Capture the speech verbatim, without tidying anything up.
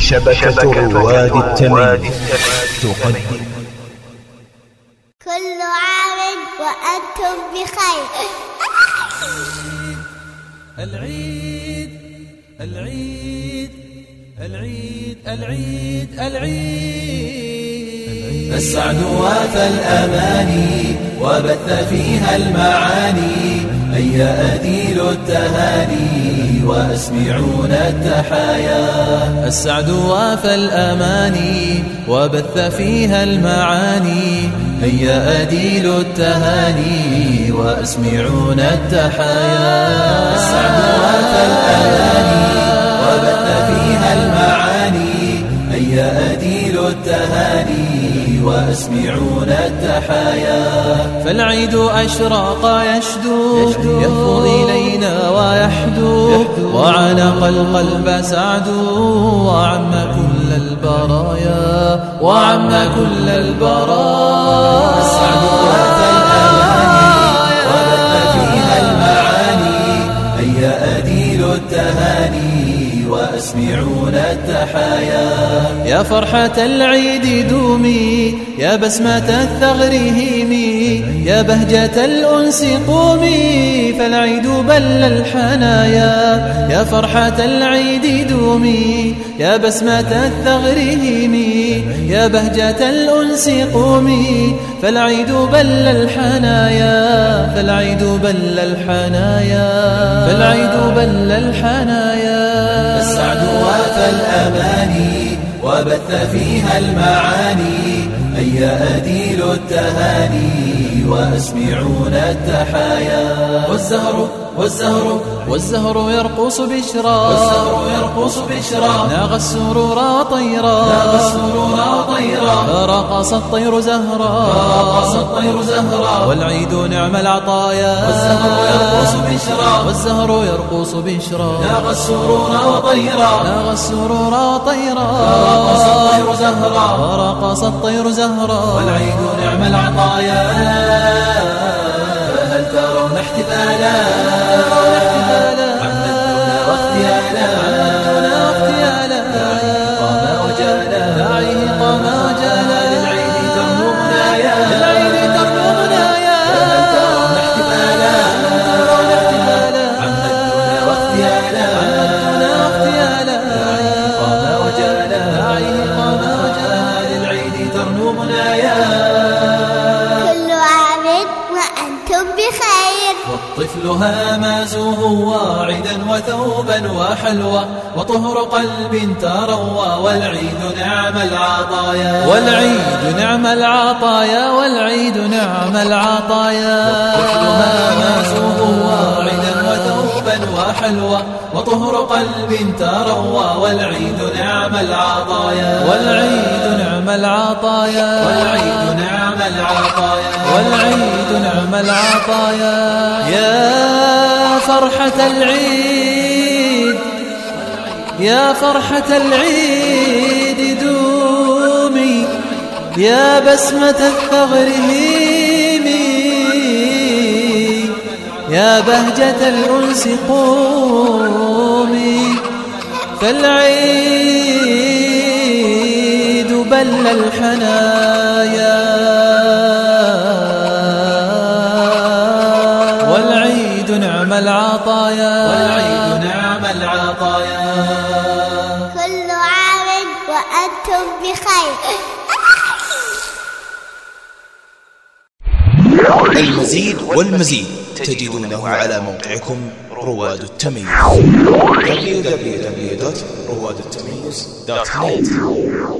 شبكة رواد التمييز تقدم كل عام وأنتم بخير. العيد العيد العيد العيد العيد السعد وافى الأماني وبث فيها المعاني. هيا أديل التهاني وأسمعون التحايا. السعد وافى الأماني وبث فيها المعاني. هيا أديل التهاني وأسمعون التحايا. السعد وافى الأماني وبث فيها المعاني. هيا أديل التهاني وأسمعون التحايا. فالعيد أشراق يشدو يهفو إلينا ويحدو وعلق القلب سعد وعم كل البرايا وعم كل البرايا. السعد وافى الأماني وبث فيها المعاني. هيا أديل التهاني وأسمعون التحايا. يا فرحة العيد دومي يا بسمة الثغر هيمي يا بهجة الأنس قومي فالعيد بل الحنايا. يا فرحة العيد دومي يا بسمة الثغر هيمي يا بهجة الأنس قومي فالعيد بل الحنايا. فالعيد بل الحنايا. فالعيد بل الحنايا. السعد وافى الأماني وبث فيها المعاني. هيا أديل التهاني وأسمعون التحايا. والزهر والزهر والزهر يرقص بشرا. والزهر يرقص بشرا. ناغ السرور طيرا. ناغ السرور طيرا. رقص الطير زهرا. رقص الطير زهرا. والعيد نعم العطايا. والزهر يرقص بشرا. والزهر يرقص بشرا. ناغ السرور طيرا. ناغ السرور طيرا. رقص الطير زهرا. ورقص الطير زهرا. والعيد نعم العطايا. هل ترون احتفالا عمدنا واغتيالا. داعيه قام وجالا. داعيه قام وجالا. للعيد ترنو منايا. للعيد ترنو منايا. هل ترون احتفالا عمدنا واغتيالا. داعيه قام وجالا. داعيه قام وجالا. للعيد ترنو منايا. والطفل هامازه واعدا وثوبا وحلوى وطهر قلب تروى. والعيد نعم العطايا. والعيد نعم العطايا. والعيد نعم العطايا. والطفل هامازه واعدا وثوبا وحلوى وطهر قلب تروى. والعيد نعم العطايا. والعيد نعم العطايا. والعيد نعم العطايا. والعيد نعم العطايا. يا فرحة العيد يا فرحة العيد دومي يا بسمة الثغر هيمي يا بهجة الأنس قومي فالعيد بل الحنايا. والعيد نعم العطايا. والعيد نعم العطايا. كل عام وأنتم بخير. المزيد والمزيد تجدونه على موقعكم رواد التمييز دبليو دبليو دبليو دوت رواد التمييز دوت نت.